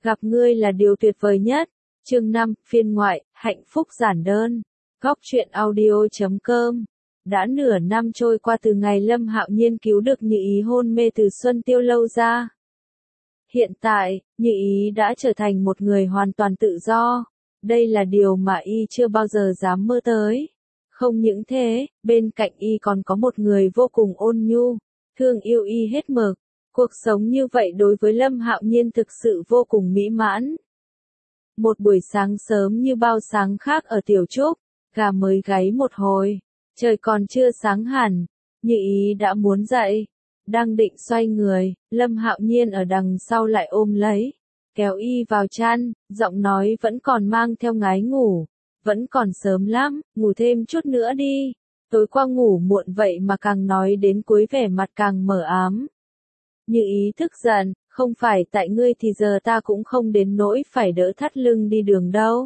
Gặp ngươi là điều tuyệt vời nhất. Chương 5, phiên ngoại, hạnh phúc giản đơn. Góc truyện audio.com. Đã nửa năm trôi qua từ ngày Lâm Hạo Nhiên cứu được Như Ý hôn mê từ Xuân Tiêu lâu ra. Hiện tại, Như Ý đã trở thành một người hoàn toàn tự do. Đây là điều mà y chưa bao giờ dám mơ tới. Không những thế, bên cạnh y còn có một người vô cùng ôn nhu, thương yêu y hết mực. Cuộc sống như vậy đối với Lâm Hạo Nhiên thực sự vô cùng mỹ mãn. Một buổi sáng sớm như bao sáng khác ở Tiểu Trúc, gà mới gáy một hồi, trời còn chưa sáng hẳn, Như Ý đã muốn dậy, đang định xoay người, Lâm Hạo Nhiên ở đằng sau lại ôm lấy, kéo y vào chăn, giọng nói vẫn còn mang theo ngái ngủ, vẫn còn sớm lắm, ngủ thêm chút nữa đi, tối qua ngủ muộn vậy mà càng nói đến cuối vẻ mặt càng mờ ám. Như Ý tức giận, không phải tại ngươi thì giờ ta cũng không đến nỗi phải đỡ thắt lưng đi đường đâu.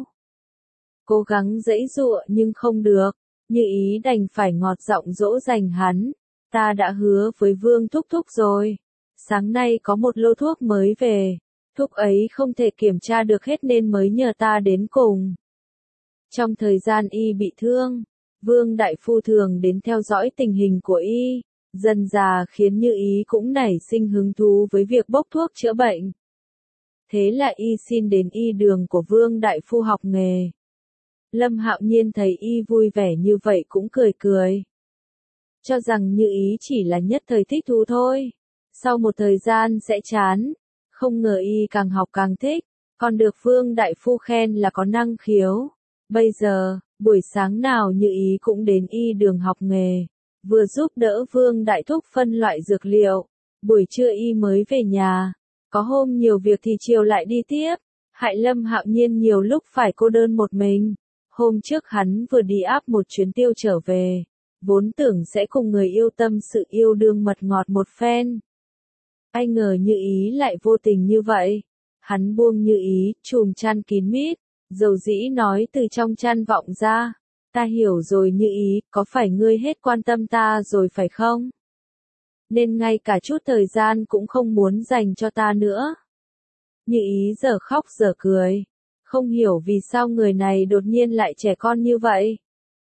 Cố gắng giãy giụa nhưng không được, Như Ý đành phải ngọt giọng dỗ dành hắn, ta đã hứa với Vương Thúc Thúc rồi, sáng nay có một lô thuốc mới về, thuốc ấy không thể kiểm tra được hết nên mới nhờ ta đến cùng. Trong thời gian y bị thương, Vương Đại Phu thường đến theo dõi tình hình của y. Dần dà khiến Như Ý cũng nảy sinh hứng thú với việc bốc thuốc chữa bệnh. Thế là y xin đến y đường của Vương Đại Phu học nghề. Lâm Hạo Nhiên thấy y vui vẻ như vậy cũng cười cười. Cho rằng Như Ý chỉ là nhất thời thích thú thôi. Sau một thời gian sẽ chán. Không ngờ y càng học càng thích. Còn được Vương Đại Phu khen là có năng khiếu. Bây giờ, buổi sáng nào Như Ý cũng đến y đường học nghề. Vừa giúp đỡ Vương Đại Thúc phân loại dược liệu, buổi trưa y mới về nhà, có hôm nhiều việc thì chiều lại đi tiếp, hại Lâm Hạo Nhiên nhiều lúc phải cô đơn một mình. Hôm trước hắn vừa đi áp một chuyến tiêu trở về, vốn tưởng sẽ cùng người yêu tâm sự yêu đương mật ngọt một phen. Ai ngờ Như Ý lại vô tình như vậy, hắn buông Như Ý, chùm chăn kín mít, dầu dĩ nói từ trong chăn vọng ra. Ta hiểu rồi Như Ý, có phải ngươi hết quan tâm ta rồi phải không? Nên ngay cả chút thời gian cũng không muốn dành cho ta nữa. Như Ý giờ khóc giờ cười. Không hiểu vì sao người này đột nhiên lại trẻ con như vậy.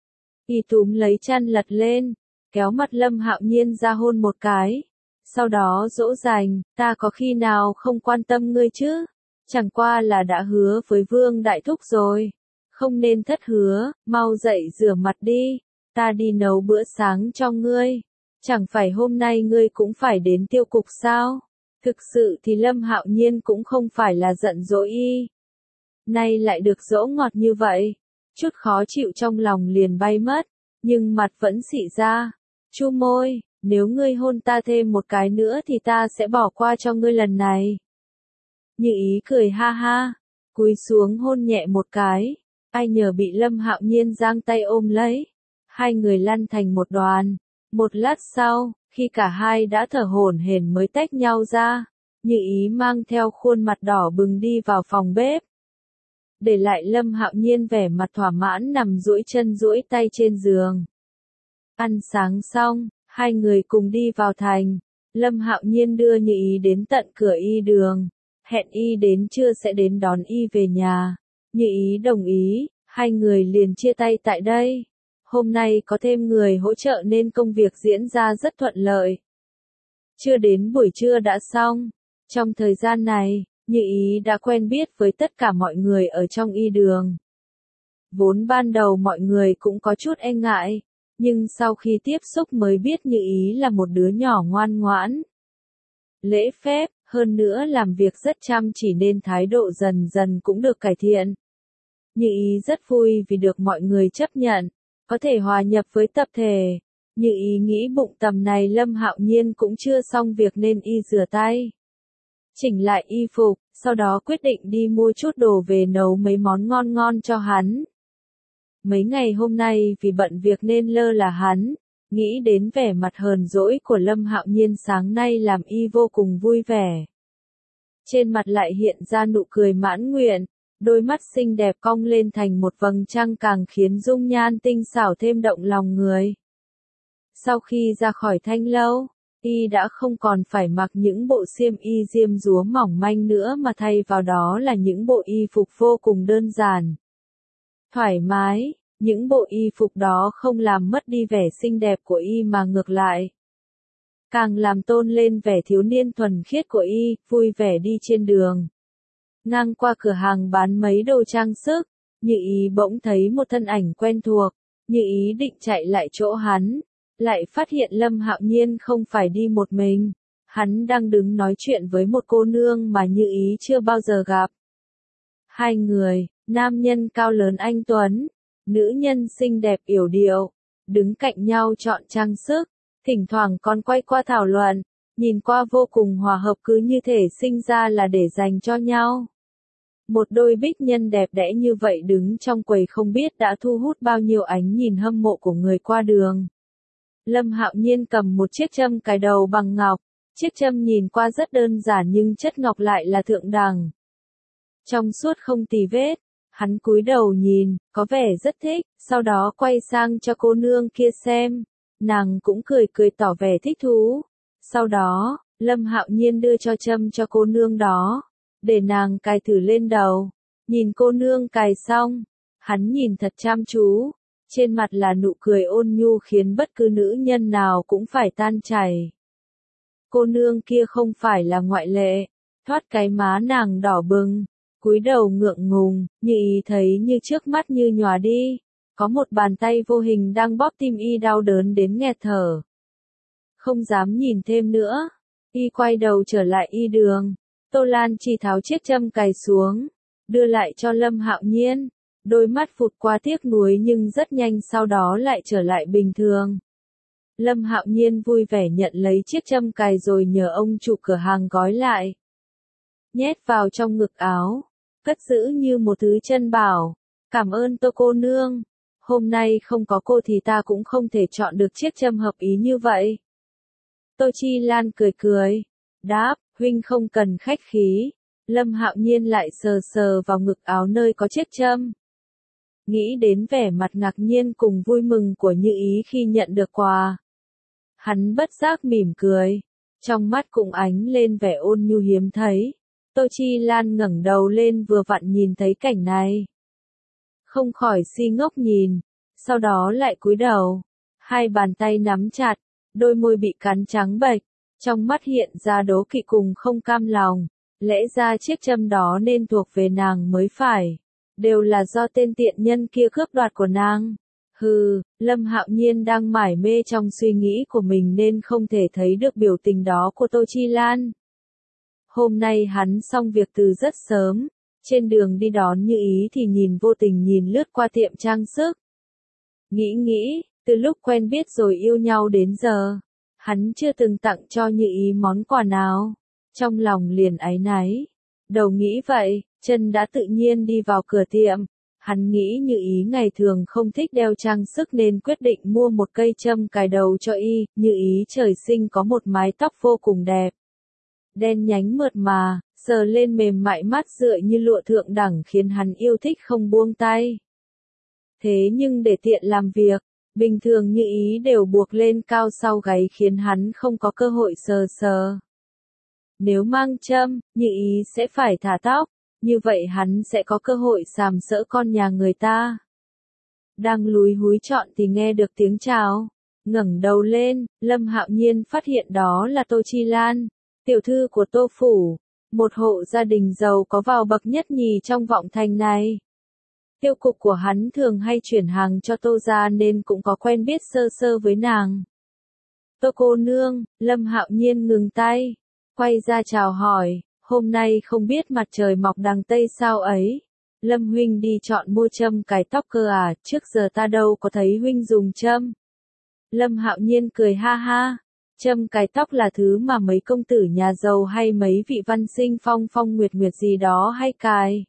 Y túm lấy chăn lật lên, kéo mặt Lâm Hạo Nhiên ra hôn một cái. Sau đó dỗ dành, ta có khi nào không quan tâm ngươi chứ? Chẳng qua là đã hứa với Vương Đại Thúc rồi. Không nên thất hứa, mau dậy rửa mặt đi, ta đi nấu bữa sáng cho ngươi. Chẳng phải hôm nay ngươi cũng phải đến tiêu cục sao? Thực sự thì Lâm Hạo Nhiên cũng không phải là giận dỗi y. Nay lại được dỗ ngọt như vậy, chút khó chịu trong lòng liền bay mất, nhưng mặt vẫn xị ra. Chu môi, nếu ngươi hôn ta thêm một cái nữa thì ta sẽ bỏ qua cho ngươi lần này. Như Ý cười ha ha, cúi xuống hôn nhẹ một cái. Ai nhờ bị Lâm Hạo Nhiên giang tay ôm lấy. Hai người lăn thành một đoàn. Một lát sau, khi cả hai đã thở hổn hển mới tách nhau ra, Như Ý mang theo khuôn mặt đỏ bừng đi vào phòng bếp. Để lại Lâm Hạo Nhiên vẻ mặt thỏa mãn nằm duỗi chân duỗi tay trên giường. Ăn sáng xong, hai người cùng đi vào thành. Lâm Hạo Nhiên đưa Như Ý đến tận cửa y đường. Hẹn y đến trưa sẽ đến đón y về nhà. Như Ý đồng ý, hai người liền chia tay tại đây. Hôm nay có thêm người hỗ trợ nên công việc diễn ra rất thuận lợi. Chưa đến buổi trưa đã xong. Trong thời gian này, Như Ý đã quen biết với tất cả mọi người ở trong y đường. Vốn ban đầu mọi người cũng có chút e ngại, nhưng sau khi tiếp xúc mới biết Như Ý là một đứa nhỏ ngoan ngoãn, lễ phép, hơn nữa làm việc rất chăm chỉ nên thái độ dần dần cũng được cải thiện. Như Ý rất vui vì được mọi người chấp nhận, có thể hòa nhập với tập thể. Như Ý nghĩ bụng tầm này Lâm Hạo Nhiên cũng chưa xong việc nên y rửa tay, chỉnh lại y phục, sau đó quyết định đi mua chút đồ về nấu mấy món ngon ngon cho hắn. Mấy ngày hôm nay vì bận việc nên lơ là hắn, nghĩ đến vẻ mặt hờn dỗi của Lâm Hạo Nhiên sáng nay làm y vô cùng vui vẻ. Trên mặt lại hiện ra nụ cười mãn nguyện, đôi mắt xinh đẹp cong lên thành một vầng trăng càng khiến dung nhan tinh xảo thêm động lòng người. Sau khi ra khỏi thanh lâu, Y đã không còn phải mặc những bộ xiêm y diêm dúa mỏng manh nữa mà thay vào đó là những bộ y phục vô cùng đơn giản, thoải mái. Những bộ y phục đó không làm mất đi vẻ xinh đẹp của Y mà ngược lại càng làm tôn lên vẻ thiếu niên thuần khiết của Y, vui vẻ đi trên đường. Ngang qua cửa hàng bán mấy đồ trang sức, Như Ý bỗng thấy một thân ảnh quen thuộc, Như Ý định chạy lại chỗ hắn, lại phát hiện Lâm Hạo Nhiên không phải đi một mình, hắn đang đứng nói chuyện với một cô nương mà Như Ý chưa bao giờ gặp. Hai người, nam nhân cao lớn anh tuấn, nữ nhân xinh đẹp yểu điệu, đứng cạnh nhau chọn trang sức, thỉnh thoảng còn quay qua thảo luận, nhìn qua vô cùng hòa hợp, cứ như thể sinh ra là để dành cho nhau. Một đôi bích nhân đẹp đẽ như vậy đứng trong quầy không biết đã thu hút bao nhiêu ánh nhìn hâm mộ của người qua đường. Lâm Hạo Nhiên cầm một chiếc châm cài đầu bằng ngọc, chiếc châm nhìn qua rất đơn giản nhưng chất ngọc lại là thượng đẳng. Trong suốt không tì vết, hắn cúi đầu nhìn, có vẻ rất thích, sau đó quay sang cho cô nương kia xem, nàng cũng cười cười tỏ vẻ thích thú. Sau đó, Lâm Hạo Nhiên đưa cho châm cho cô nương đó, để nàng cài thử lên đầu. Nhìn cô nương cài xong, hắn nhìn thật chăm chú, trên mặt là nụ cười ôn nhu khiến bất cứ nữ nhân nào cũng phải tan chảy. Cô nương kia không phải là ngoại lệ, thoát cái má nàng đỏ bừng, cúi đầu ngượng ngùng, Như Ý thấy như trước mắt như nhòa đi, có một bàn tay vô hình đang bóp tim Y đau đớn đến nghẹt thở. Không dám nhìn thêm nữa, Y quay đầu trở lại Y đường. Tô Lan chỉ tháo chiếc châm cài xuống, đưa lại cho Lâm Hạo Nhiên, đôi mắt phụt qua tiếc nuối nhưng rất nhanh sau đó lại trở lại bình thường. Lâm Hạo Nhiên vui vẻ nhận lấy chiếc châm cài rồi nhờ ông chủ cửa hàng gói lại, nhét vào trong ngực áo, cất giữ như một thứ chân bảo. Cảm ơn Tô cô nương, hôm nay không có cô thì ta cũng không thể chọn được chiếc châm hợp ý như vậy. Tô Chi Lan cười cười, đáp, huynh không cần khách khí. Lâm Hạo Nhiên lại sờ sờ vào ngực áo nơi có chiếc châm. Nghĩ đến vẻ mặt ngạc nhiên cùng vui mừng của Như Ý khi nhận được quà, hắn bất giác mỉm cười, trong mắt cũng ánh lên vẻ ôn nhu hiếm thấy. Tô Chi Lan ngẩng đầu lên vừa vặn nhìn thấy cảnh này, không khỏi si ngốc nhìn, sau đó lại cúi đầu, hai bàn tay nắm chặt, đôi môi bị cắn trắng bệch, trong mắt hiện ra đố kỵ cùng không cam lòng, lẽ ra chiếc châm đó nên thuộc về nàng mới phải, đều là do tên tiện nhân kia cướp đoạt của nàng. Hừ, Lâm Hạo Nhiên đang mải mê trong suy nghĩ của mình nên không thể thấy được biểu tình đó của Tô Chi Lan. Hôm nay hắn xong việc từ rất sớm, trên đường đi đón Như Ý thì vô tình nhìn lướt qua tiệm trang sức. Nghĩ, từ lúc quen biết rồi yêu nhau đến giờ, hắn chưa từng tặng cho Như Ý món quà nào, trong lòng liền áy náy. Đầu nghĩ vậy, chân đã tự nhiên đi vào cửa tiệm. Hắn nghĩ Như Ý ngày thường không thích đeo trang sức nên quyết định mua một cây châm cài đầu cho Y. Như Ý trời sinh có một mái tóc vô cùng đẹp, đen nhánh mượt mà, sờ lên mềm mại mát rượi như lụa thượng đẳng khiến hắn yêu thích không buông tay. Thế nhưng để tiện làm việc, bình thường Như Ý đều buộc lên cao sau gáy khiến hắn không có cơ hội sờ sờ. Nếu mang châm, Như Ý sẽ phải thả tóc, như vậy hắn sẽ có cơ hội sàm sỡ con nhà người ta. Đang lúi húi chọn thì nghe được tiếng chào, ngẩng đầu lên, Lâm Hạo Nhiên phát hiện đó là Tô Chi Lan, tiểu thư của Tô phủ, một hộ gia đình giàu có vào bậc nhất nhì trong vọng thành này. Tiêu cục của hắn thường hay chuyển hàng cho Tô gia nên cũng có quen biết sơ sơ với nàng. Tô cô nương, Lâm Hạo Nhiên ngừng tay, quay ra chào hỏi, hôm nay không biết mặt trời mọc đằng Tây sao ấy. Lâm huynh đi chọn mua châm cài tóc cơ à, trước giờ ta đâu có thấy huynh dùng châm. Lâm Hạo Nhiên cười ha ha, châm cài tóc là thứ mà mấy công tử nhà giàu hay mấy vị văn sinh phong phong nguyệt nguyệt gì đó hay cài.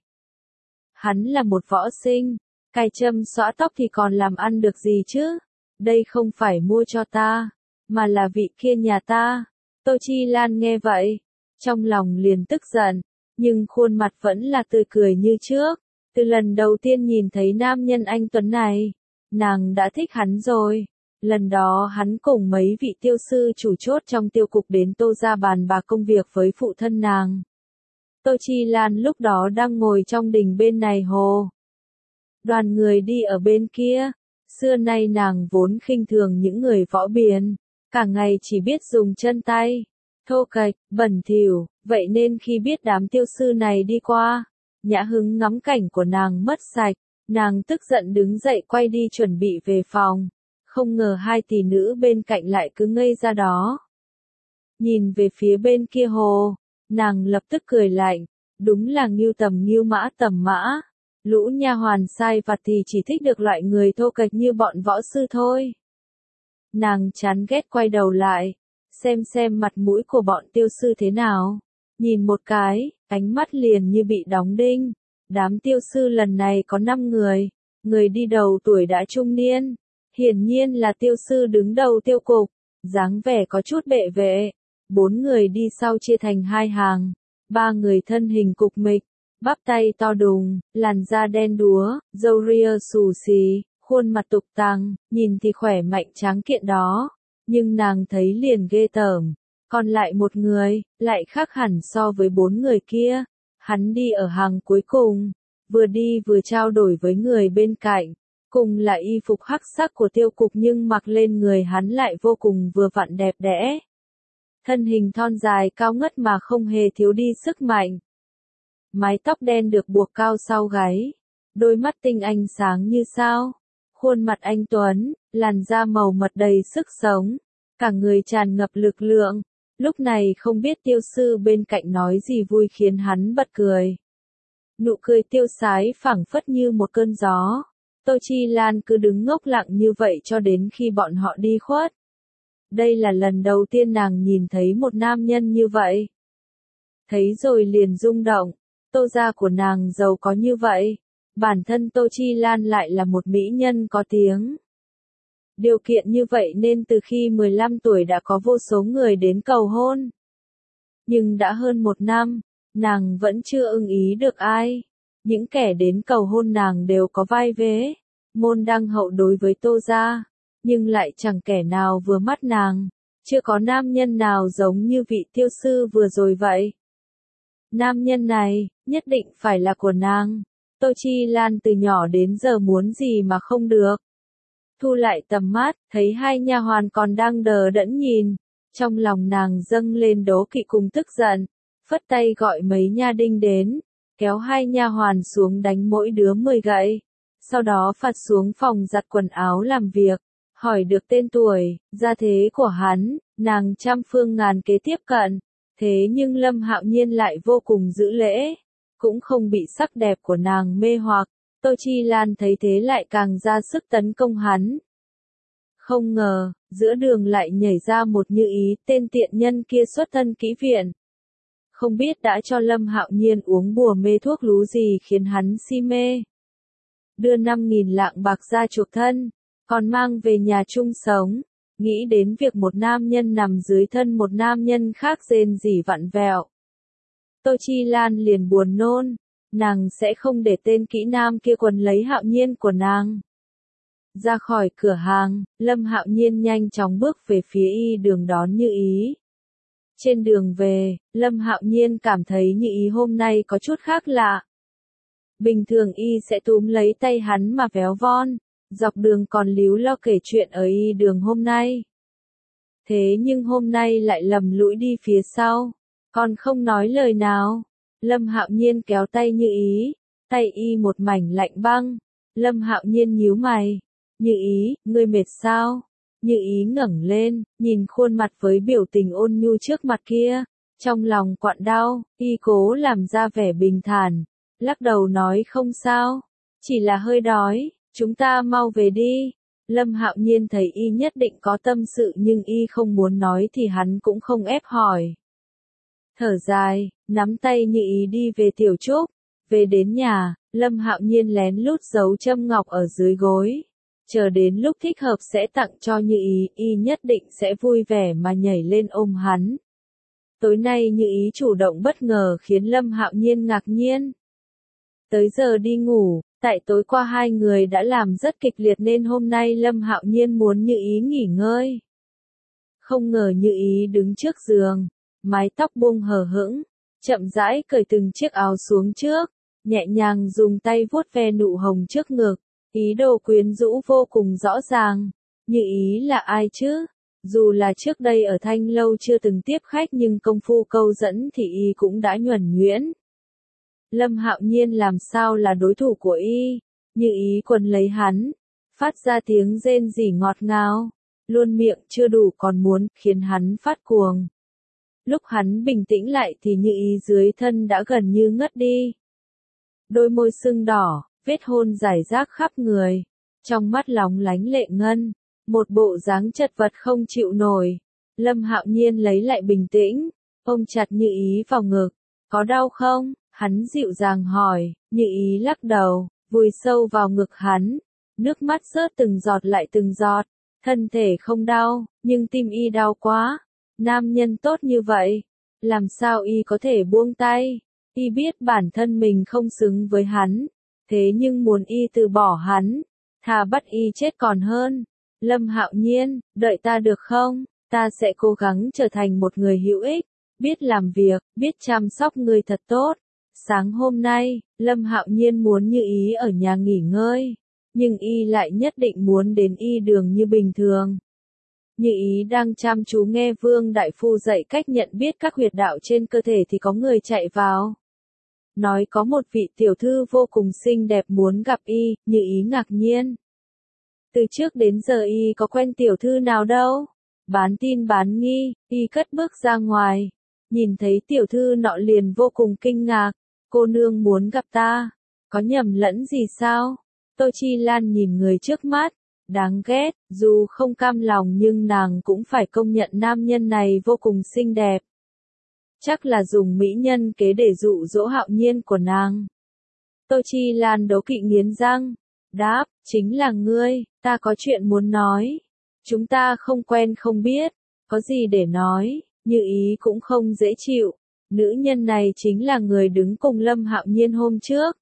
Hắn là một võ sinh, cài châm xõa tóc thì còn làm ăn được gì chứ, đây không phải mua cho ta, mà là vị kia nhà ta. Tô Chi Lan nghe vậy, trong lòng liền tức giận, nhưng khuôn mặt vẫn là tươi cười như trước. Từ lần đầu tiên nhìn thấy nam nhân anh tuấn này, nàng đã thích hắn rồi. Lần đó hắn cùng mấy vị tiêu sư chủ chốt trong tiêu cục đến Tô gia bàn bạc công việc với phụ thân nàng. Tô Chi Lan lúc đó đang ngồi trong đình bên này hồ. Đoàn người đi ở bên kia. Xưa nay nàng vốn khinh thường những người võ biền, cả ngày chỉ biết dùng chân tay, thô kệch, bẩn thỉu, vậy nên khi biết đám tiêu sư này đi qua, nhã hứng ngắm cảnh của nàng mất sạch, nàng tức giận đứng dậy quay đi chuẩn bị về phòng, không ngờ hai tỷ nữ bên cạnh lại cứ ngây ra đó. Nhìn về phía bên kia hồ, nàng lập tức cười lạnh, đúng là ngưu tầm ngưu mã tầm mã. Lũ nha hoàn sai vặt thì chỉ thích được loại người thô kệch như bọn võ sư thôi. Nàng chán ghét quay đầu lại, xem mặt mũi của bọn tiêu sư thế nào. Nhìn một cái, ánh mắt liền như bị đóng đinh. Đám tiêu sư lần này có 5 người, người đi đầu tuổi đã trung niên. Hiển nhiên là tiêu sư đứng đầu tiêu cục, dáng vẻ có chút bệ vệ. 4 người đi sau chia thành 2 hàng, 3 người thân hình cục mịch. Bắp tay to đùng, làn da đen đúa, râu ria xù xì, khuôn mặt tục tằng, nhìn thì khỏe mạnh tráng kiện đó, nhưng nàng thấy liền ghê tởm. Còn lại một người, lại khác hẳn so với 4 người kia. Hắn đi ở hàng cuối cùng, vừa đi vừa trao đổi với người bên cạnh. Cùng là y phục hắc sắc của tiêu cục nhưng mặc lên người hắn lại vô cùng vừa vặn đẹp đẽ. Thân hình thon dài cao ngất mà không hề thiếu đi sức mạnh. Mái tóc đen được buộc cao sau gáy, đôi mắt tinh anh sáng như sao, khuôn mặt anh tuấn, làn da màu mật đầy sức sống, cả người tràn ngập lực lượng. Lúc này không biết tiêu sư bên cạnh nói gì vui khiến hắn bật cười. Nụ cười tiêu sái phảng phất như một cơn gió. Tô Chi Lan cứ đứng ngốc lặng như vậy cho đến khi bọn họ đi khuất. Đây là lần đầu tiên nàng nhìn thấy một nam nhân như vậy. Thấy rồi liền rung động. Tô gia của nàng giàu có như vậy, bản thân Tô Chi Lan lại là một mỹ nhân có tiếng. Điều kiện như vậy nên từ khi 15 tuổi đã có vô số người đến cầu hôn. Nhưng đã hơn 1 năm, nàng vẫn chưa ưng ý được ai. Những kẻ đến cầu hôn nàng đều có vai vế, môn đăng hậu đối với Tô gia, nhưng lại chẳng kẻ nào vừa mắt nàng. Chưa có nam nhân nào giống như vị tiêu sư vừa rồi vậy. Nam nhân này, nhất định phải là của nàng. Tô Chi Lan từ nhỏ đến giờ muốn gì mà không được. Thu lại tầm mắt, thấy hai nha hoàn còn đang đờ đẫn nhìn. Trong lòng nàng dâng lên đố kỵ cùng tức giận. Phất tay gọi mấy nha đinh đến, kéo hai nha hoàn xuống đánh mỗi đứa 10 gậy. Sau đó phạt xuống phòng giặt quần áo làm việc. Hỏi được tên tuổi, gia thế của hắn, nàng trăm phương ngàn kế tiếp cận. Thế nhưng Lâm Hạo Nhiên lại vô cùng giữ lễ, cũng không bị sắc đẹp của nàng mê hoặc. Tô Chi Lan thấy thế lại càng ra sức tấn công hắn. Không ngờ, giữa đường lại nhảy ra một Như Ý, tên tiện nhân kia xuất thân kỹ viện. Không biết đã cho Lâm Hạo Nhiên uống bùa mê thuốc lú gì khiến hắn si mê. Đưa 5.000 lạng bạc ra chuộc thân, còn mang về nhà chung sống. Nghĩ đến việc một nam nhân nằm dưới thân một nam nhân khác rên rỉ vặn vẹo. Tô Chi Lan liền buồn nôn, nàng sẽ không để tên kỹ nam kia quấn lấy Hạo Nhiên của nàng. Ra khỏi cửa hàng, Lâm Hạo Nhiên nhanh chóng bước về phía y đường đón Như Ý. Trên đường về, Lâm Hạo Nhiên cảm thấy Như Ý hôm nay có chút khác lạ. Bình thường y sẽ túm lấy tay hắn mà véo von. Dọc đường còn líu lo kể chuyện ở y đường hôm nay. Thế nhưng hôm nay lại lầm lũi đi phía sau, còn không nói lời nào. Lâm Hạo Nhiên kéo tay Như Ý, tay y một mảnh lạnh băng. Lâm Hạo Nhiên nhíu mày. Như Ý, ngươi mệt sao? Như Ý ngẩng lên, nhìn khuôn mặt với biểu tình ôn nhu trước mặt kia. Trong lòng quặn đau, y cố làm ra vẻ bình thản. Lắc đầu nói không sao, chỉ là hơi đói. Chúng ta mau về đi. Lâm Hạo Nhiên thấy y nhất định có tâm sự nhưng y không muốn nói thì hắn cũng không ép hỏi. Thở dài, nắm tay Như Ý đi về tiểu trúc. Về đến nhà, Lâm Hạo Nhiên lén lút giấu châm ngọc ở dưới gối. Chờ đến lúc thích hợp sẽ tặng cho Như Ý, y nhất định sẽ vui vẻ mà nhảy lên ôm hắn. Tối nay Như Ý chủ động bất ngờ khiến Lâm Hạo Nhiên ngạc nhiên. Tới giờ đi ngủ, Tại tối qua hai người đã làm rất kịch liệt nên hôm nay Lâm Hạo Nhiên muốn Như Ý nghỉ ngơi. Không ngờ Như Ý đứng trước giường, mái tóc buông hờ hững, chậm rãi cởi từng chiếc áo xuống trước, nhẹ nhàng dùng tay vuốt ve nụ hồng trước ngực, ý đồ quyến rũ vô cùng rõ ràng. Như Ý là ai chứ? Dù là trước đây ở Thanh Lâu chưa từng tiếp khách nhưng công phu câu dẫn thì y cũng đã nhuần nhuyễn. Lâm Hạo Nhiên làm sao là đối thủ của y? Như Ý quấn lấy hắn, phát ra tiếng rên rỉ ngọt ngào, luôn miệng chưa đủ còn muốn khiến hắn phát cuồng. Lúc hắn bình tĩnh lại thì Như Ý dưới thân đã gần như ngất đi. Đôi môi sưng đỏ, vết hôn rải rác khắp người, trong mắt lóng lánh lệ ngân, một bộ dáng chật vật không chịu nổi. Lâm Hạo Nhiên lấy lại bình tĩnh, ôm chặt Như Ý vào ngực. Có đau không? Hắn dịu dàng hỏi. Như Ý lắc đầu, vùi sâu vào ngực hắn, nước mắt rớt từng giọt lại từng giọt. Thân thể không đau, nhưng tim y đau quá. Nam nhân tốt như vậy, làm sao y có thể buông tay? Y biết bản thân mình không xứng với hắn, thế nhưng muốn y từ bỏ hắn, thà bắt y chết còn hơn. Lâm Hạo Nhiên, đợi ta được không? Ta sẽ cố gắng trở thành một người hữu ích, biết làm việc, biết chăm sóc người thật tốt. Sáng hôm nay, Lâm Hạo Nhiên muốn Như Ý ở nhà nghỉ ngơi, nhưng y lại nhất định muốn đến y đường như bình thường. Như Ý đang chăm chú nghe Vương Đại Phu dạy cách nhận biết các huyệt đạo trên cơ thể thì có người chạy vào. Nói có một vị tiểu thư vô cùng xinh đẹp muốn gặp y. Như Ý ngạc nhiên. Từ trước đến giờ y có quen tiểu thư nào đâu. Bán tin bán nghi, y cất bước ra ngoài. Nhìn thấy tiểu thư nọ liền vô cùng kinh ngạc. Cô nương muốn gặp ta. Có nhầm lẫn gì sao? Tô Chi Lan nhìn người trước mắt. Đáng ghét, dù không cam lòng nhưng nàng cũng phải công nhận nam nhân này vô cùng xinh đẹp. Chắc là dùng mỹ nhân kế để dụ dỗ Hạo Nhiên của nàng. Tô Chi Lan đố kỵ nghiến răng. Đáp, chính là ngươi, ta có chuyện muốn nói. Chúng ta không quen không biết, có gì để nói. Như Ý cũng không dễ chịu. Nữ nhân này chính là người đứng cùng Lâm Hạo Nhiên hôm trước.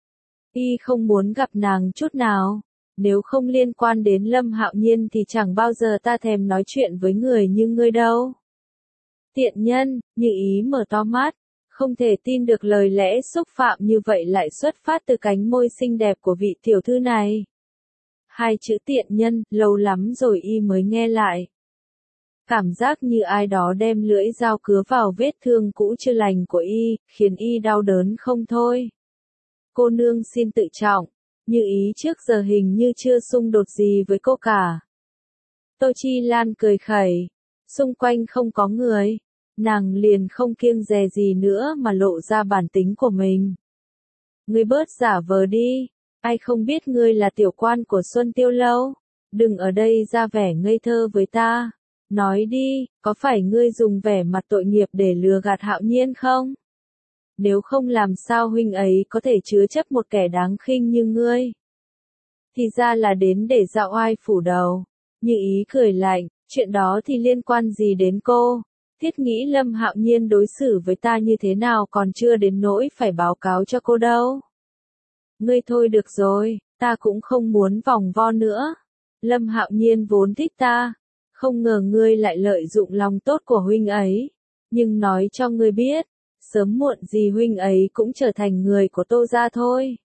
Y không muốn gặp nàng chút nào. Nếu không liên quan đến Lâm Hạo Nhiên thì chẳng bao giờ ta thèm nói chuyện với người như ngươi đâu. Tiện nhân, Như Ý mở to mắt, không thể tin được lời lẽ xúc phạm như vậy lại xuất phát từ cánh môi xinh đẹp của vị tiểu thư này. Hai chữ tiện nhân, lâu lắm rồi y mới nghe lại. Cảm giác như ai đó đem lưỡi dao cứa vào vết thương cũ chưa lành của y, khiến y đau đớn không thôi. Cô nương xin tự trọng. Như Ý trước giờ hình như chưa xung đột gì với cô cả. Tô Chi Lan cười khẩy. Xung quanh không có người. Nàng liền không kiêng dè gì nữa mà lộ ra bản tính của mình. Ngươi bớt giả vờ đi. Ai không biết ngươi là tiểu quan của Xuân Tiêu Lâu. Đừng ở đây ra vẻ ngây thơ với ta. Nói đi, có phải ngươi dùng vẻ mặt tội nghiệp để lừa gạt Hạo Nhiên không? Nếu không làm sao huynh ấy có thể chứa chấp một kẻ đáng khinh như ngươi. Thì ra là đến để dạo oai phủ đầu. Như Ý cười lạnh, chuyện đó thì liên quan gì đến cô? Thiết nghĩ Lâm Hạo Nhiên đối xử với ta như thế nào còn chưa đến nỗi phải báo cáo cho cô đâu. Ngươi thôi được rồi, ta cũng không muốn vòng vo nữa. Lâm Hạo Nhiên vốn thích ta, không ngờ ngươi lại lợi dụng lòng tốt của huynh ấy. Nhưng nói cho ngươi biết, sớm muộn gì huynh ấy cũng trở thành người của Tô gia thôi.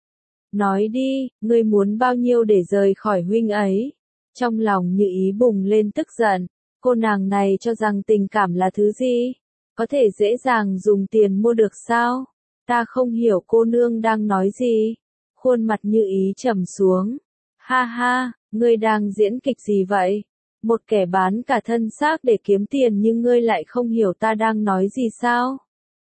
Nói đi, ngươi muốn bao nhiêu để rời khỏi huynh ấy? Trong lòng Như Ý bùng lên tức giận, cô nàng này cho rằng tình cảm là thứ gì? Có thể dễ dàng dùng tiền mua được sao? Ta không hiểu cô nương đang nói gì. Khuôn mặt Như Ý trầm xuống. Ha ha, ngươi đang diễn kịch gì vậy? Một kẻ bán cả thân xác để kiếm tiền nhưng ngươi lại không hiểu ta đang nói gì sao?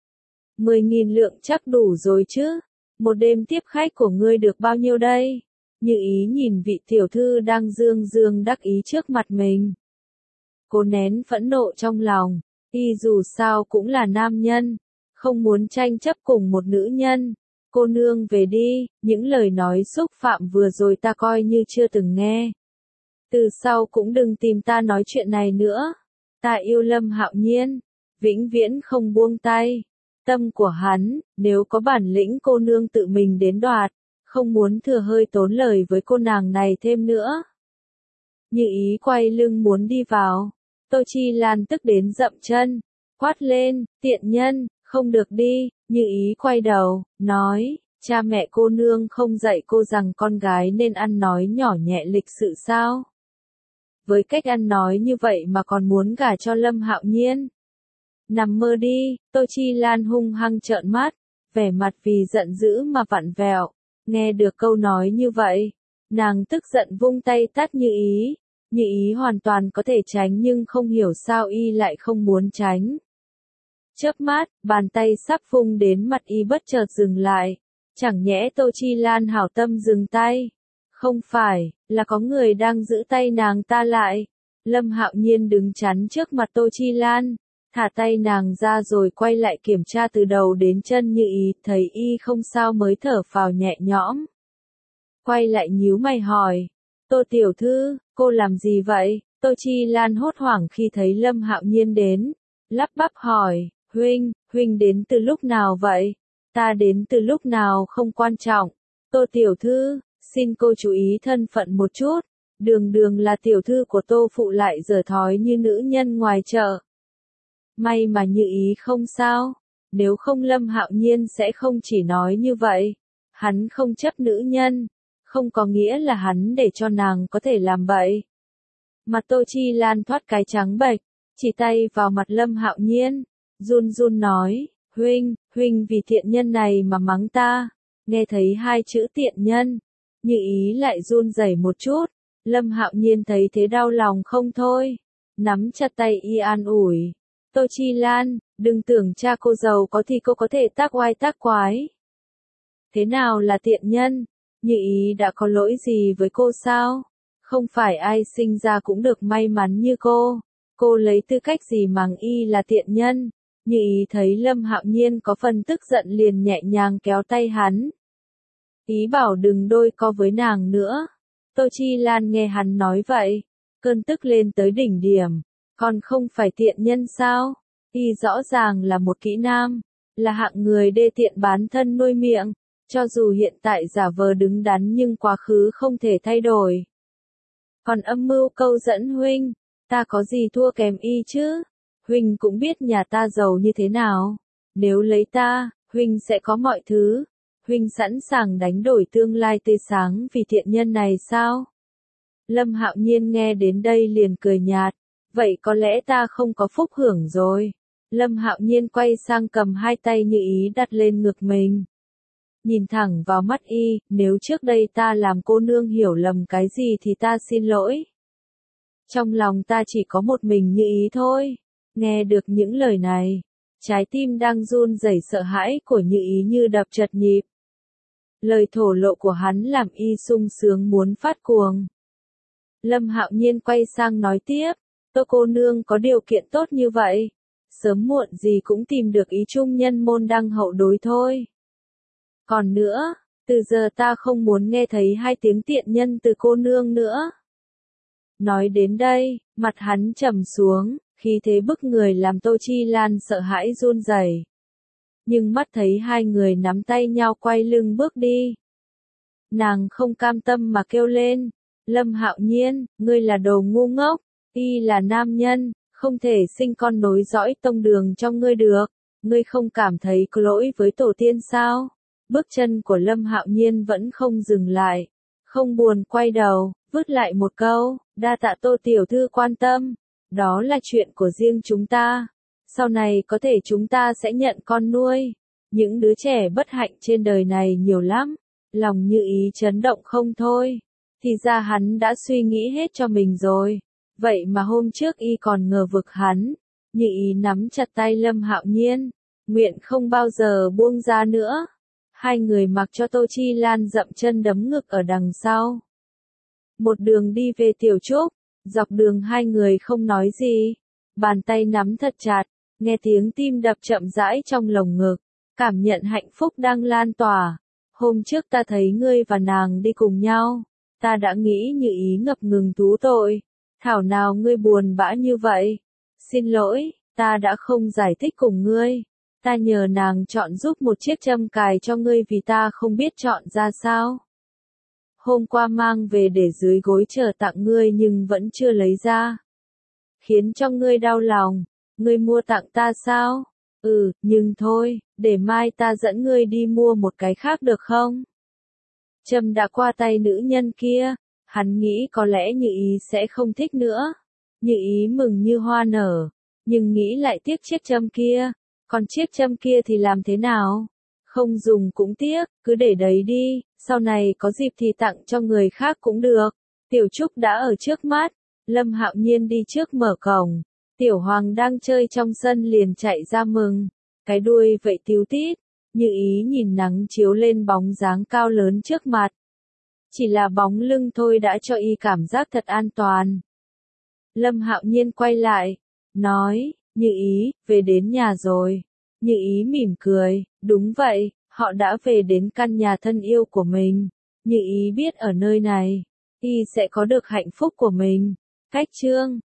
10.000 lượng chắc đủ rồi chứ? Một đêm tiếp khách của ngươi được bao nhiêu đây? Như Ý nhìn vị tiểu thư đang dương dương đắc ý trước mặt mình. Cô nén phẫn nộ trong lòng, y dù sao cũng là nam nhân, không muốn tranh chấp cùng một nữ nhân. Cô nương về đi, những lời nói xúc phạm vừa rồi ta coi như chưa từng nghe. Từ sau cũng đừng tìm ta nói chuyện này nữa. Ta yêu Lâm Hạo Nhiên, vĩnh viễn không buông tay. Tâm của hắn, nếu có bản lĩnh cô nương tự mình đến đoạt, không muốn thừa hơi tốn lời với cô nàng này thêm nữa. Như Ý quay lưng muốn đi vào, Tô Chi Lan tức đến dậm chân, quát lên, tiện nhân, không được đi. Như Ý quay đầu, nói, cha mẹ cô nương không dạy cô rằng con gái nên ăn nói nhỏ nhẹ lịch sự sao? Với cách ăn nói như vậy mà còn muốn gả cho Lâm Hạo Nhiên. Nằm mơ đi. Tô Chi Lan hung hăng trợn mắt, vẻ mặt vì giận dữ mà vặn vẹo. Nghe được câu nói như vậy, nàng tức giận vung tay tát Như Ý. Như Ý hoàn toàn có thể tránh nhưng không hiểu sao y lại không muốn tránh. Chớp mắt, bàn tay sắp vung đến mặt y bất chợt dừng lại. Chẳng nhẽ Tô Chi Lan hảo tâm dừng tay? Không phải, là có người đang giữ tay nàng ta lại. Lâm Hạo Nhiên đứng chắn trước mặt Tô Chi Lan, thả tay nàng ra rồi quay lại kiểm tra từ đầu đến chân Như Ý, thấy y không sao mới thở phào nhẹ nhõm. Quay lại nhíu mày hỏi, Tô tiểu thư, cô làm gì vậy? Tô Chi Lan hốt hoảng khi thấy Lâm Hạo Nhiên đến, lắp bắp hỏi, huynh đến từ lúc nào vậy? Ta đến từ lúc nào không quan trọng. Tô tiểu thư, xin cô chú ý thân phận một chút, đường là tiểu thư của Tô phụ lại giở thói như nữ nhân ngoài chợ. May mà Như Ý không sao, nếu không Lâm Hạo Nhiên sẽ không chỉ nói như vậy. Hắn không chấp nữ nhân, không có nghĩa là hắn để cho nàng có thể làm bậy. Mặt Tô Chi Lan thoát cái trắng bệch, chỉ tay vào mặt Lâm Hạo Nhiên, run run nói, huynh vì tiện nhân này mà mắng ta. Nghe thấy hai chữ tiện nhân, Như Ý lại run rẩy một chút. Lâm Hạo Nhiên thấy thế đau lòng không thôi, nắm chặt tay y an ủi, Tô Chi Lan, đừng tưởng cha cô giàu có thì cô có thể tác oai tác quái. Thế nào là tiện nhân? Như Ý đã có lỗi gì với cô sao? Không phải ai sinh ra cũng được may mắn như cô lấy tư cách gì mắng y là tiện nhân? Như Ý thấy Lâm Hạo Nhiên có phần tức giận liền nhẹ nhàng kéo tay hắn. Ý bảo đừng đôi co với nàng nữa. Tô Chi Lan nghe hắn nói vậy, cơn tức lên tới đỉnh điểm, còn không phải tiện nhân sao? Y rõ ràng là một kỹ nam, là hạng người đê tiện bán thân nuôi miệng, cho dù hiện tại giả vờ đứng đắn nhưng quá khứ không thể thay đổi. Còn âm mưu câu dẫn huynh, ta có gì thua kém y chứ? Huynh cũng biết nhà ta giàu như thế nào, nếu lấy ta, huynh sẽ có mọi thứ. Huynh sẵn sàng đánh đổi tương lai tươi sáng vì thiện nhân này sao? Lâm Hạo Nhiên nghe đến đây liền cười nhạt, vậy có lẽ ta không có phúc hưởng rồi. Lâm Hạo Nhiên quay sang cầm hai tay Như Ý đặt lên ngực mình. Nhìn thẳng vào mắt y, nếu trước đây ta làm cô nương hiểu lầm cái gì thì ta xin lỗi. Trong lòng ta chỉ có một mình Như Ý thôi. Nghe được những lời này, trái tim đang run rẩy sợ hãi của Như Ý như đập chật nhịp. Lời thổ lộ của hắn làm y sung sướng muốn phát cuồng. Lâm Hạo Nhiên quay sang nói tiếp, Tô cô nương có điều kiện tốt như vậy, sớm muộn gì cũng tìm được ý chung nhân môn đăng hậu đối thôi. Còn nữa, từ giờ ta không muốn nghe thấy hai tiếng tiện nhân từ cô nương nữa. Nói đến đây, mặt hắn trầm xuống, khí thế bức người làm Tô Chi Lan sợ hãi run rẩy. Nhưng mắt thấy hai người nắm tay nhau quay lưng bước đi. Nàng không cam tâm mà kêu lên, Lâm Hạo Nhiên, ngươi là đồ ngu ngốc, y là nam nhân, không thể sinh con nối dõi tông đường trong ngươi được, ngươi không cảm thấy có lỗi với tổ tiên sao? Bước chân của Lâm Hạo Nhiên vẫn không dừng lại, không buồn quay đầu, vứt lại một câu, đa tạ Tô tiểu thư quan tâm, đó là chuyện của riêng chúng ta. Sau này có thể chúng ta sẽ nhận con nuôi. Những đứa trẻ bất hạnh trên đời này nhiều lắm. Lòng Như Ý chấn động không thôi. Thì ra hắn đã suy nghĩ hết cho mình rồi. Vậy mà hôm trước y còn ngờ vực hắn. Như Ý nắm chặt tay Lâm Hạo Nhiên, nguyện không bao giờ buông ra nữa. Hai người mặc cho Tô Chi Lan dậm chân đấm ngực ở đằng sau. Một đường đi về Tiểu Trúc, dọc đường hai người không nói gì. Bàn tay nắm thật chặt, nghe tiếng tim đập chậm rãi trong lồng ngực, cảm nhận hạnh phúc đang lan tỏa. Hôm trước ta thấy ngươi và nàng đi cùng nhau, ta đã nghĩ Như Ý ngập ngừng thú tội. Thảo nào ngươi buồn bã như vậy? Xin lỗi, ta đã không giải thích cùng ngươi. Ta nhờ nàng chọn giúp một chiếc châm cài cho ngươi vì ta không biết chọn ra sao. Hôm qua mang về để dưới gối chờ tặng ngươi nhưng vẫn chưa lấy ra. Khiến cho ngươi đau lòng, ngươi mua tặng ta sao? Ừ, nhưng thôi, để mai ta dẫn ngươi đi mua một cái khác được không? Trâm đã qua tay nữ nhân kia, hắn nghĩ có lẽ Như Ý sẽ không thích nữa. Như Ý mừng như hoa nở, nhưng nghĩ lại tiếc chiếc châm kia, còn chiếc châm kia thì làm thế nào? Không dùng cũng tiếc, cứ để đấy đi, sau này có dịp thì tặng cho người khác cũng được. Tiểu Trúc đã ở trước mắt, Lâm Hạo Nhiên đi trước mở cổng, Tiểu Hoàng đang chơi trong sân liền chạy ra mừng, cái đuôi vậy tíu tít, Như Ý nhìn nắng chiếu lên bóng dáng cao lớn trước mặt. Chỉ là bóng lưng thôi đã cho y cảm giác thật an toàn. Lâm Hạo Nhiên quay lại, nói, Như Ý, về đến nhà rồi. Như Ý mỉm cười, đúng vậy, họ đã về đến căn nhà thân yêu của mình. Như Ý biết ở nơi này, y sẽ có được hạnh phúc của mình. Cách chương